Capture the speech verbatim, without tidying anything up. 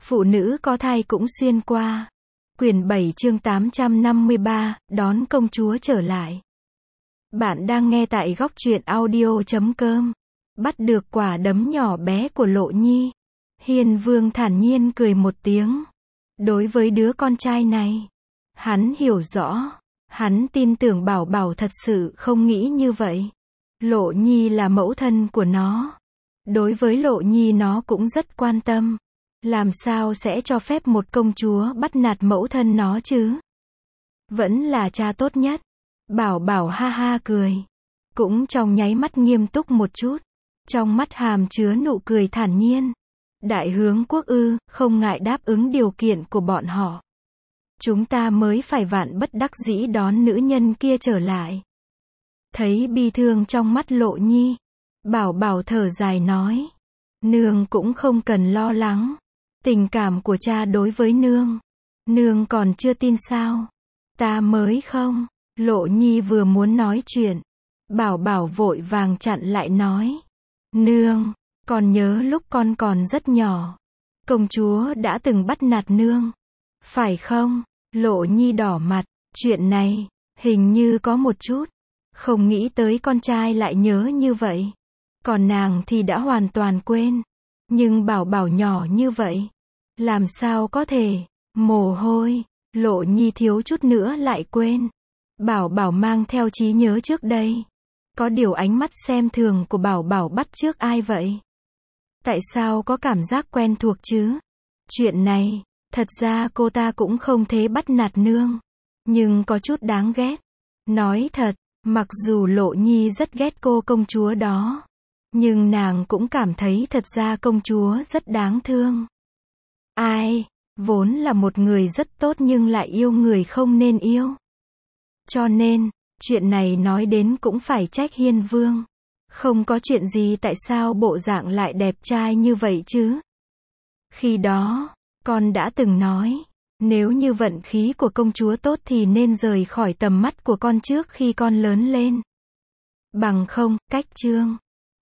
Phụ nữ có thai cũng xuyên qua. Quyển bảy chương tám trăm năm mươi ba, đón công chúa trở lại. Bạn đang nghe tại góc truyện audio chấm com. Bắt được quả đấm nhỏ bé của Lộ Nhi. Hiên Vương thản nhiên cười một tiếng. Đối với đứa con trai này, hắn hiểu rõ. Hắn tin tưởng Bảo Bảo thật sự không nghĩ như vậy. Lộ Nhi là mẫu thân của nó. Đối với Lộ Nhi nó cũng rất quan tâm. Làm sao sẽ cho phép một công chúa bắt nạt mẫu thân nó chứ? Vẫn là cha tốt nhất. Bảo Bảo ha ha cười. Cũng trong nháy mắt nghiêm túc một chút. Trong mắt hàm chứa nụ cười thản nhiên. Đại hướng quốc ư, không ngại đáp ứng điều kiện của bọn họ. Chúng ta mới phải vạn bất đắc dĩ đón nữ nhân kia trở lại. Thấy bi thương trong mắt Lộ Nhi. Bảo Bảo thở dài nói. Nương cũng không cần lo lắng. Tình cảm của cha đối với nương. Nương còn chưa tin sao? Ta mới không. Lộ Nhi vừa muốn nói chuyện. Bảo Bảo vội vàng chặn lại nói. Nương, còn nhớ lúc con còn rất nhỏ. Công chúa đã từng bắt nạt nương. Phải không? Lộ Nhi đỏ mặt. Chuyện này, hình như có một chút. Không nghĩ tới con trai lại nhớ như vậy. Còn nàng thì đã hoàn toàn quên. Nhưng Bảo Bảo nhỏ như vậy. Làm sao có thể? Mồ hôi. Lộ Nhi thiếu chút nữa lại quên. Bảo Bảo mang theo trí nhớ trước đây. Có điều ánh mắt xem thường của Bảo Bảo bắt chước ai vậy? Tại sao có cảm giác quen thuộc chứ? Chuyện này, thật ra cô ta cũng không thế bắt nạt nương. Nhưng có chút đáng ghét. Nói thật, mặc dù Lộ Nhi rất ghét cô công chúa đó. Nhưng nàng cũng cảm thấy thật ra công chúa rất đáng thương. Ai, vốn là một người rất tốt nhưng lại yêu người không nên yêu. Cho nên, chuyện này nói đến cũng phải trách Hiên Vương. Không có chuyện gì tại sao bộ dạng lại đẹp trai như vậy chứ? Khi đó, con đã từng nói, nếu như vận khí của công chúa tốt thì nên rời khỏi tầm mắt của con trước khi con lớn lên. Bằng không, cách chương.